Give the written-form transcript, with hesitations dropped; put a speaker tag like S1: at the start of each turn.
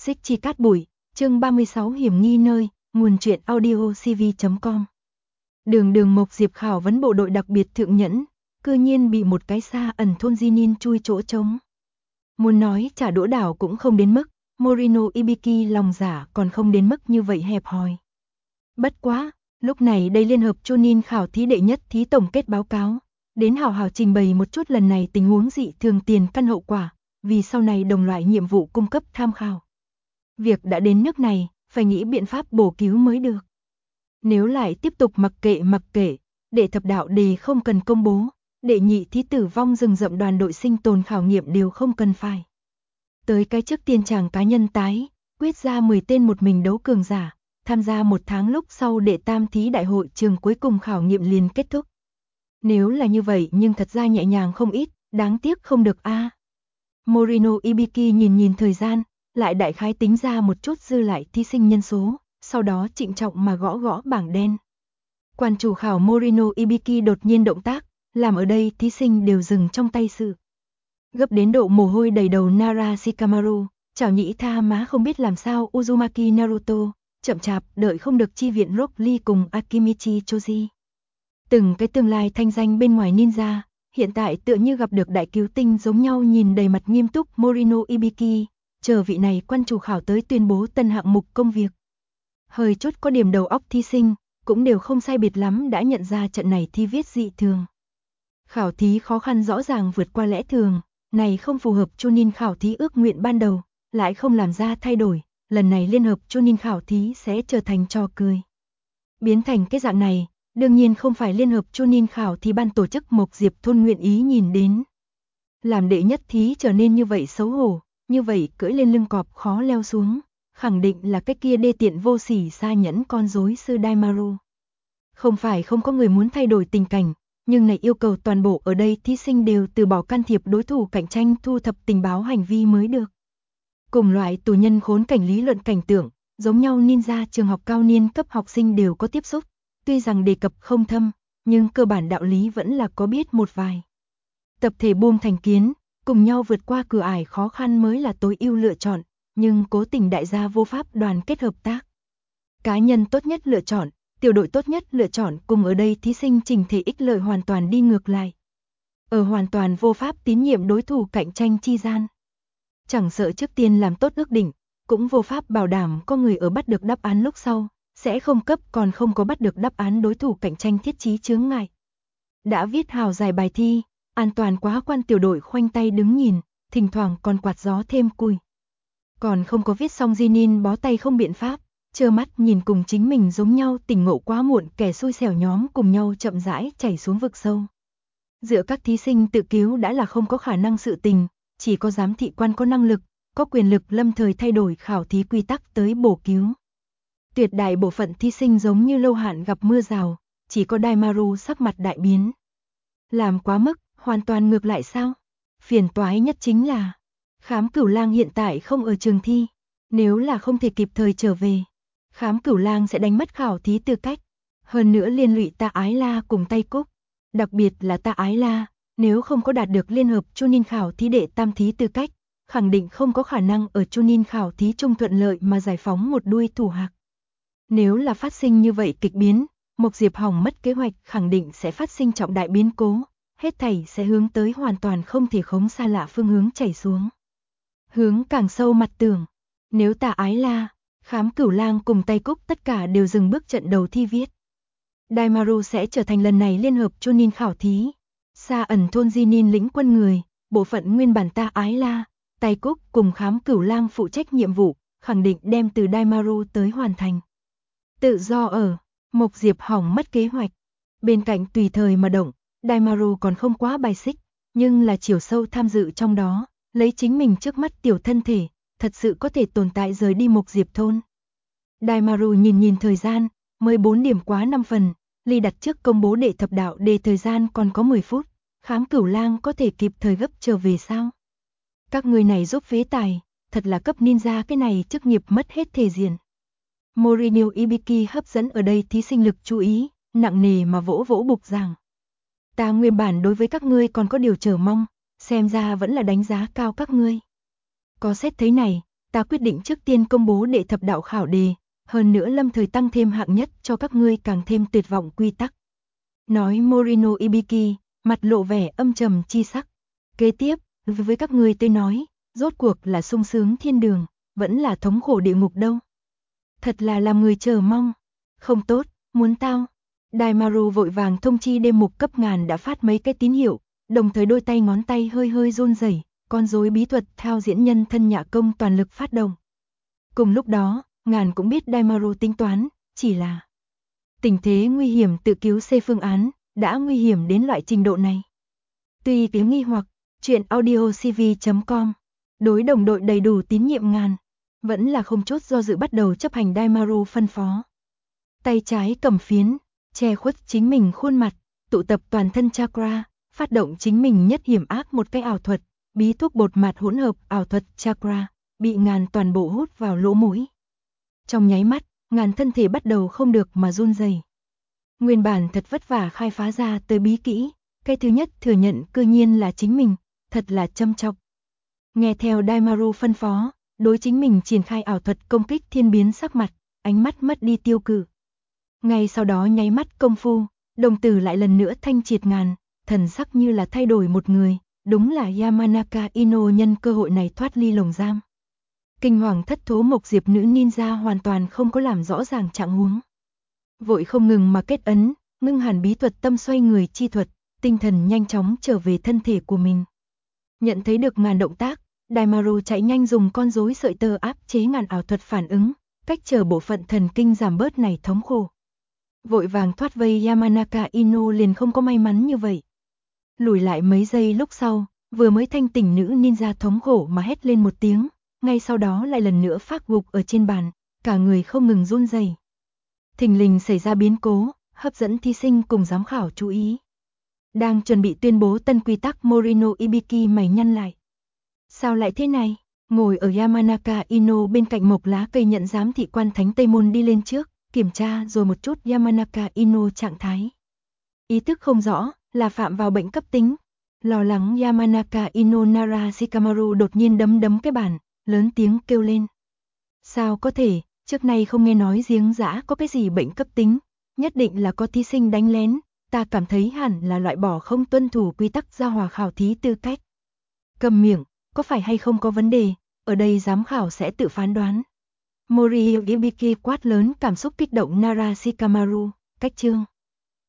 S1: Xích chi cát bụi, chương 36 hiểm nghi nơi, nguồn truyện audio cv.com. Đường Mộc Diệp khảo vấn bộ đội đặc biệt thượng nhẫn, cư nhiên bị một cái xa ẩn thôn Jinin chui chỗ trống. Muốn nói trả đũa đảo cũng không đến mức, Morino Ibiki lòng giả còn không đến mức như vậy hẹp hòi. Bất quá, lúc này đây Liên hợp Chunin khảo thí đệ nhất thí tổng kết báo cáo, đến hào hào trình bày một chút lần này tình huống dị thường tiền căn hậu quả, vì sau này đồng loại nhiệm vụ cung cấp tham khảo. Việc đã đến nước này, phải nghĩ biện pháp bổ cứu mới được. Nếu lại tiếp tục mặc kệ, đệ thập đạo đề không cần công bố, đệ nhị thí tử vong rừng rậm đoàn đội sinh tồn khảo nghiệm đều không cần phải. Tới cái trước tiên chàng cá nhân tái, quyết ra 10 tên một mình đấu cường giả, tham gia 1 tháng lúc sau đệ tam thí đại hội trường cuối cùng khảo nghiệm liền kết thúc. Nếu là như vậy nhưng thật ra nhẹ nhàng không ít, đáng tiếc không được a. Morino Ibiki nhìn thời gian, lại đại khái tính ra một chút dư lại thí sinh nhân số, sau đó trịnh trọng mà gõ bảng đen. Quan chủ khảo Morino Ibiki đột nhiên động tác, làm ở đây thí sinh đều dừng trong tay sự. Gấp đến độ mồ hôi đầy đầu Nara Shikamaru, chảo nhĩ tha má không biết làm sao Uzumaki Naruto, chậm chạp đợi không được chi viện Rock Lee cùng Akimichi Choji. Từng cái tương lai thanh danh bên ngoài ninja, hiện tại tựa như gặp được đại cứu tinh giống nhau nhìn đầy mặt nghiêm túc Morino Ibiki, chờ vị này quan chủ khảo tới tuyên bố tân hạng mục công việc. Hơi chút có điểm đầu óc thí sinh, cũng đều không sai biệt lắm đã nhận ra trận này thi viết dị thường. Khảo thí khó khăn rõ ràng vượt qua lẽ thường, này không phù hợp Chunin khảo thí ước nguyện ban đầu, lại không làm ra thay đổi, lần này liên hợp Chunin khảo thí sẽ trở thành trò cười. Biến thành cái dạng này, đương nhiên không phải liên hợp Chunin khảo thí ban tổ chức Mộc Diệp thôn nguyện ý nhìn đến. Làm đệ nhất thí trở nên như vậy xấu hổ, như vậy cưỡi lên lưng cọp khó leo xuống, khẳng định là cái kia đê tiện vô sỉ xa nhẫn con rối sư Daimaru. Không phải không có người muốn thay đổi tình cảnh, nhưng này yêu cầu toàn bộ ở đây thí sinh đều từ bỏ can thiệp đối thủ cạnh tranh thu thập tình báo hành vi mới được. Cùng loại tù nhân khốn cảnh lý luận cảnh tượng, giống nhau ninja trường học cao niên cấp học sinh đều có tiếp xúc, tuy rằng đề cập không thâm, nhưng cơ bản đạo lý vẫn là có biết một vài. Tập thể buông thành kiến, cùng nhau vượt qua cửa ải khó khăn mới là tối ưu lựa chọn, nhưng cố tình đại gia vô pháp đoàn kết hợp tác. Cá nhân tốt nhất lựa chọn, tiểu đội tốt nhất lựa chọn, cùng ở đây thí sinh trình thể ích lợi hoàn toàn đi ngược lại. Ở hoàn toàn vô pháp tín nhiệm đối thủ cạnh tranh chi gian. Chẳng sợ trước tiên làm tốt ước định, cũng vô pháp bảo đảm có người ở bắt được đáp án lúc sau, sẽ không cấp còn không có bắt được đáp án đối thủ cạnh tranh thiết trí chướng ngại. Đã viết hào dài bài thi, an toàn quá quan tiểu đội khoanh tay đứng nhìn, thỉnh thoảng còn quạt gió thêm cùi. Còn không có viết xong Jinin bó tay không biện pháp, trơ mắt nhìn cùng chính mình giống nhau tỉnh ngộ quá muộn kẻ xui xẻo nhóm cùng nhau chậm rãi chảy xuống vực sâu. Giữa các thí sinh tự cứu đã là không có khả năng sự tình, chỉ có giám thị quan có năng lực, có quyền lực lâm thời thay đổi khảo thí quy tắc tới bổ cứu. Tuyệt đại bộ phận thí sinh giống như lâu hạn gặp mưa rào, chỉ có Daimaru sắc mặt đại biến. Làm quá mức, hoàn toàn ngược lại sao? Phiền toái nhất chính là Khám Cửu Lang hiện tại không ở trường thi, nếu là không thể kịp thời trở về, Khám Cửu Lang sẽ đánh mất khảo thí tư cách, hơn nữa liên lụy Ta Ái La cùng Tay Cúc, đặc biệt là Ta Ái La, nếu không có đạt được liên hợp Chunin khảo thí đệ tam thí tư cách, khẳng định không có khả năng ở Chunin khảo thí trung thuận lợi mà giải phóng một đuôi thủ hạc. Nếu là phát sinh như vậy kịch biến, Mộc Diệp hỏng mất kế hoạch khẳng định sẽ phát sinh trọng đại biến cố, hết thảy sẽ hướng tới hoàn toàn không thể khống xa lạ phương hướng chảy xuống. Hướng càng sâu mặt tường, nếu Ta Ái La, Khám Cửu Lang cùng Tay Cúc tất cả đều dừng bước trận đầu thi viết. Daimaru sẽ trở thành lần này liên hợp Chunin khảo thí. Xa ẩn thôn Jinin lĩnh quân người, bộ phận nguyên bản Ta Ái La, Tay Cúc cùng Khám Cửu Lang phụ trách nhiệm vụ, khẳng định đem từ Daimaru tới hoàn thành. Tự do ở, Mộc Diệp hỏng mất kế hoạch. Bên cạnh tùy thời mà động, Daimaru còn không quá bài xích, nhưng là chiều sâu tham dự trong đó, lấy chính mình trước mắt tiểu thân thể, thật sự có thể tồn tại rời đi Mộc Diệp thôn. Daimaru nhìn thời gian, 14 điểm quá 5 phần, ly đặt trước công bố đệ thập đạo đề thời gian còn có 10 phút, Khám Cửu Lang có thể kịp thời gấp trở về sao? Các người này giúp phế tài, thật là cấp ninja cái này chức nghiệp mất hết thể diện. Morino Ibiki hấp dẫn ở đây thí sinh lực chú ý, nặng nề mà vỗ bục giảng. Ta nguyên bản đối với các ngươi còn có điều chờ mong, xem ra vẫn là đánh giá cao các ngươi. Có xét thấy này, ta quyết định trước tiên công bố đệ thập đạo khảo đề, hơn nữa lâm thời tăng thêm hạng nhất cho các ngươi càng thêm tuyệt vọng quy tắc. Nói Morino Ibiki, mặt lộ vẻ âm trầm chi sắc. Kế tiếp, với các ngươi tôi nói, rốt cuộc là sung sướng thiên đường, vẫn là thống khổ địa ngục đâu. Thật là làm người chờ mong. Không tốt, muốn tao. Daimaru vội vàng thông chi đêm mục cấp ngàn đã phát mấy cái tín hiệu, đồng thời đôi tay ngón tay hơi hơi run rẩy, con rối bí thuật thao diễn nhân thân nhạ công toàn lực phát động. Cùng lúc đó, ngàn cũng biết Daimaru tính toán, chỉ là tình thế nguy hiểm tự cứu C phương án, đã nguy hiểm đến loại trình độ này. Tuy tiếng nghi hoặc, chuyện audiocv.com, đối đồng đội đầy đủ tín nhiệm ngàn, vẫn là không chút do dự bắt đầu chấp hành Daimaru phân phó. Tay trái cầm phiến, che khuất chính mình khuôn mặt, tụ tập toàn thân chakra, phát động chính mình nhất hiểm ác một cái ảo thuật, bí thuốc bột mạt hỗn hợp ảo thuật chakra, bị ngàn toàn bộ hút vào lỗ mũi. Trong nháy mắt, ngàn thân thể bắt đầu không được mà run rẩy. Nguyên bản thật vất vả khai phá ra tới bí kỹ, cái thứ nhất thừa nhận cư nhiên là chính mình, thật là châm chọc. Nghe theo Daimaru phân phó, đối chính mình triển khai ảo thuật công kích thiên biến sắc mặt, ánh mắt mất đi tiêu cự. Ngay sau đó nháy mắt công phu, đồng tử lại lần nữa thanh triệt ngàn, thần sắc như là thay đổi một người, đúng là Yamanaka Ino nhân cơ hội này thoát ly lồng giam. Kinh hoàng thất thố Mộc Diệp nữ ninja hoàn toàn không có làm rõ ràng trạng huống. Vội không ngừng mà kết ấn, ngưng hàn bí thuật tâm xoay người chi thuật, tinh thần nhanh chóng trở về thân thể của mình. Nhận thấy được ngàn động tác, Daimaru chạy nhanh dùng con rối sợi tơ áp chế ngàn ảo thuật phản ứng, cách trở bộ phận thần kinh giảm bớt này thống khổ. Vội vàng thoát vây Yamanaka Ino liền không có may mắn như vậy. Lùi lại mấy giây lúc sau, vừa mới thanh tỉnh nữ ninja thống khổ mà hét lên một tiếng, ngay sau đó lại lần nữa phác gục ở trên bàn, cả người không ngừng run rẩy. Thình lình xảy ra biến cố, hấp dẫn thí sinh cùng giám khảo chú ý. Đang chuẩn bị tuyên bố tân quy tắc Morino Ibiki mày nhăn lại. Sao lại thế này? Ngồi ở Yamanaka Ino bên cạnh một lá cây nhận giám thị quan thánh Tây Môn đi lên trước, kiểm tra rồi một chút Yamanaka Ino trạng thái. Ý thức không rõ, là phạm vào bệnh cấp tính. Lo lắng Yamanaka Ino Narashikamaru đột nhiên đấm cái bàn, lớn tiếng kêu lên. Sao có thể, trước nay không nghe nói giếng giã có cái gì bệnh cấp tính, nhất định là có thí sinh đánh lén, ta cảm thấy hẳn là loại bỏ không tuân thủ quy tắc giao hòa khảo thí tư cách. Cầm miệng, có phải hay không có vấn đề, ở đây giám khảo sẽ tự phán đoán. Mori Ibiki quát lớn cảm xúc kích động Narashikamaru, cách chương.